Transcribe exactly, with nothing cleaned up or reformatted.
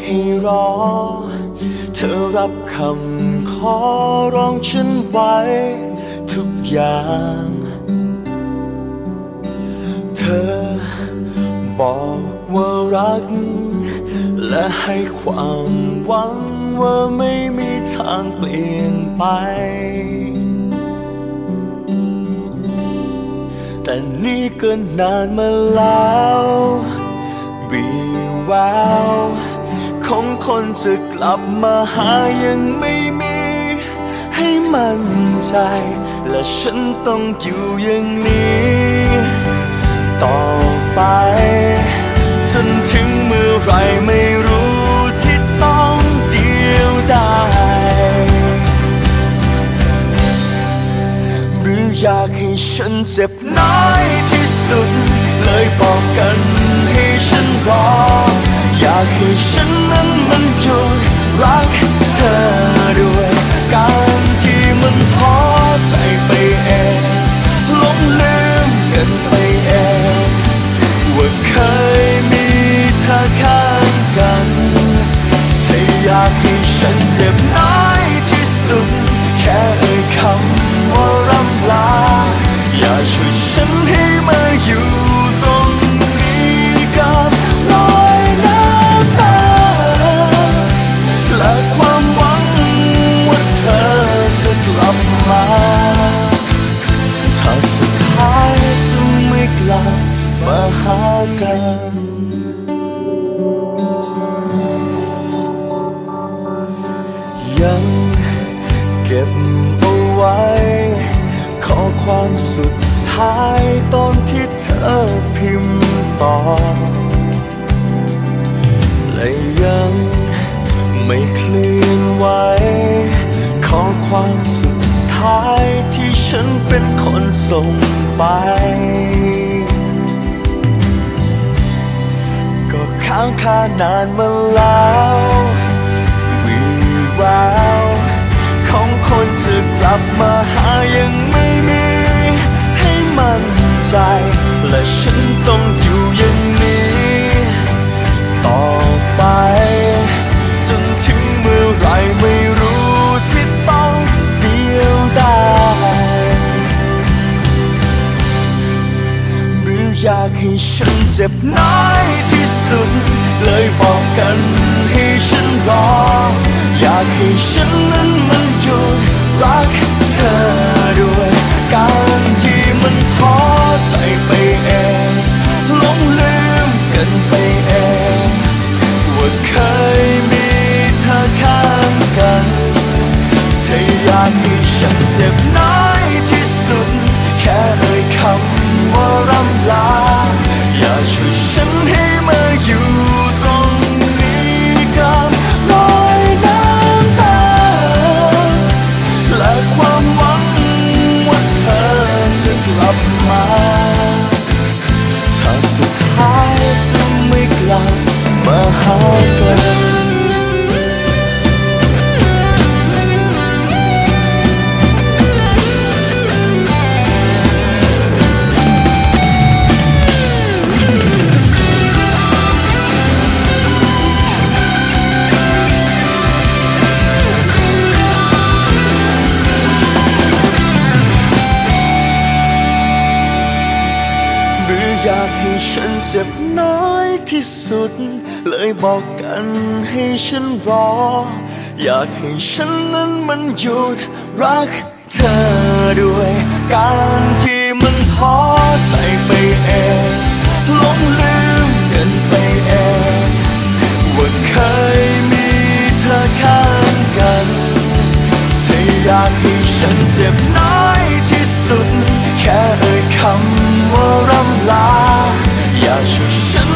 ให้รอเธอรับคำขอร้องฉันไว้ทุกอย่างเธอบอกว่ารักและให้ความหวังว่าไม่มีทางเปลี่ยนไปแต่นี่ก็นานมาแล้ววีแววของคนจะกลับมาหายังไม่มีให้มั่นใจและฉันต้องอยู่อย่างนี้ต่อไปจนถึงเมื่อไรไม่รู้ที่ต้องเดียวดายหรืออยากให้ฉันเจ็บน้อยที่สุดเลยบอกกันให้ฉันรออยากให้ฉันนั้นมันหยุดรักเธอด้วยการที่มันท้อใจไปเองหลงลืมกันไปเองว่าเคยมีเธอข้างกันถ้าอยากให้ฉันเจ็บน้อยที่สุดแค่เอ่ยคำว่าร่ำลาอย่าช่วยฉันให้มาอยู่ตรงนี้กับรอยน้ำตาและความหวังว่าเธอจะกลับมาถ้าสุดท้ายจะไม่กลับมาหากันยังเก็บเอาไว้ข้อความสุดท้ายตอนที่เธอพิมพ์ตอบและยังไม่เคลื่อนไหวข้อความสุดท้ายที่ฉันเป็นคนส่งไปก็ค้างคานานมาแล้ววิแววของคนจะกลับมาหายังไม่มีให้มั่นใจและฉันต้องอยู่อย่างนี้ต่อไปจนถึงเมื่อไรไม่รู้ที่ต้องเดียวดายหรืออยากให้ฉันเจ็บน้อยที่สุดเลยบอกกันให้ฉันรออยากให้ฉันนั้นมันหยุดรักเธอด้วยการที่มันท้อใจไปเองหลงลืมกันไปเองว่าเคยมีเธอข้างกันถ้าอยากให้ฉันเจ็บน้อยที่สุดแค่เอ่ยคำว่าร่ำลาอย่าช่วยฉันให้มาอยู่ตรงนี้กับรอยน้ำตาและความหวังว่าเธอจะกลับมาถ้าสุดท้ายจะไม่กลับมาหากันอยากให้ฉันเจ็บน้อยที่สุดเลยบอกกันให้ฉันรออยากให้ฉันนั้นมันหยุดรักเธอด้วยการที่มันท้อใจไปเองหลงลืมกันไปเองว่าเคยมีเธอข้างกันถ้าอยากให้ฉันเจ็บน้อยที่สุดแค่เอ่ยคำว่าร่ำลาอย่าช่วยฉัน